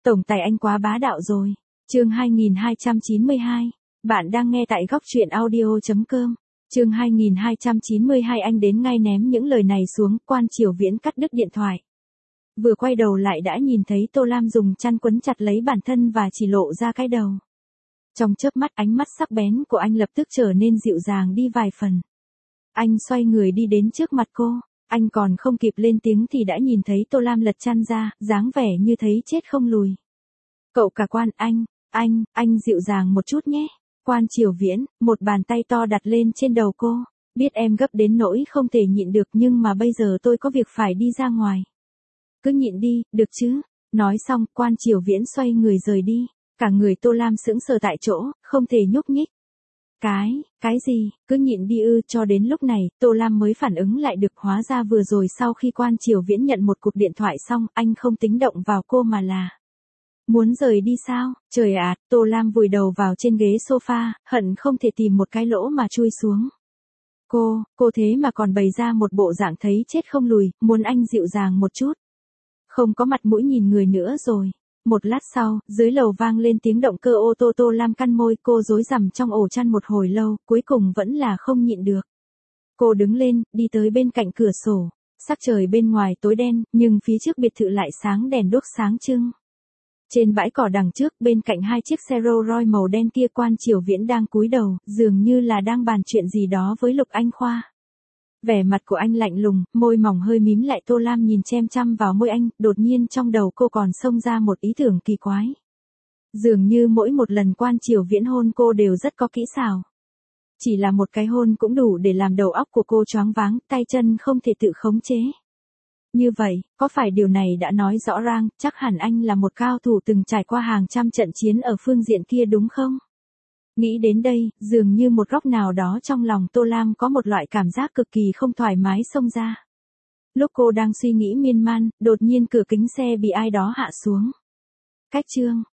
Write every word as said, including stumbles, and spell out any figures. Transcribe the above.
Tổng tài anh quá bá đạo rồi. Chương hai nghìn hai trăm chín mươi hai. Bạn đang nghe tại góc truyện audio chấm com. Chương hai nghìn hai trăm chín mươi hai. Anh đến ngay ném những lời này xuống, Quan Triều Viễn cắt đứt điện thoại. Vừa quay đầu lại đã nhìn thấy Tô Lam dùng chăn quấn chặt lấy bản thân và chỉ lộ ra cái đầu. Trong chớp mắt, ánh mắt sắc bén của anh lập tức trở nên dịu dàng đi vài phần. Anh xoay người đi đến trước mặt cô, anh còn không kịp lên tiếng thì đã nhìn thấy Tô Lam lật chăn ra, dáng vẻ như thấy chết không lùi. Cậu cả Quan, anh, anh, anh dịu dàng một chút nhé. Quan Triều Viễn, một bàn tay to đặt lên trên đầu cô. Biết em gấp đến nỗi không thể nhịn được nhưng mà bây giờ tôi có việc phải đi ra ngoài. Cứ nhịn đi, được chứ? Nói xong, Quan Triều Viễn xoay người rời đi. Cả người Tô Lam sững sờ tại chỗ, không thể nhúc nhích. Cái, cái gì, cứ nhịn đi ư? Cho đến lúc này, Tô Lam mới phản ứng lại được, hóa ra vừa rồi sau khi Quan Triều Viễn nhận một cuộc điện thoại xong, anh không tính động vào cô mà là muốn rời đi sao? Trời ạ, Tô Lam vùi đầu vào trên ghế sofa, hận không thể tìm một cái lỗ mà chui xuống. Cô, cô thế mà còn bày ra một bộ dạng thấy chết không lùi, muốn anh dịu dàng một chút. Không có mặt mũi nhìn người nữa rồi. Một lát sau, dưới lầu vang lên tiếng động cơ ô tô. Tô Lam căn môi, cô rối rắm trong ổ chăn một hồi lâu, cuối cùng vẫn là không nhịn được. Cô đứng lên, đi tới bên cạnh cửa sổ. Sắc trời bên ngoài tối đen, nhưng phía trước biệt thự lại sáng đèn đuốc sáng trưng. Trên bãi cỏ đằng trước, bên cạnh hai chiếc xe Rolls Royce màu đen kia, Quan Triều Viễn đang cúi đầu, dường như là đang bàn chuyện gì đó với Lục Anh Khoa. Vẻ mặt của anh lạnh lùng, môi mỏng hơi mím lại. Tô Lam nhìn chăm chăm vào môi anh, đột nhiên trong đầu cô còn xông ra một ý tưởng kỳ quái. Dường như mỗi một lần Quan Triều Viễn hôn cô đều rất có kỹ xảo. Chỉ là một cái hôn cũng đủ để làm đầu óc của cô choáng váng, tay chân không thể tự khống chế. Như vậy, có phải điều này đã nói rõ ràng, chắc hẳn anh là một cao thủ từng trải qua hàng trăm trận chiến ở phương diện kia đúng không? Nghĩ đến đây, dường như một góc nào đó trong lòng Tô Lam có một loại cảm giác cực kỳ không thoải mái xông ra. Lúc cô đang suy nghĩ miên man, đột nhiên cửa kính xe bị ai đó hạ xuống. Cách chương,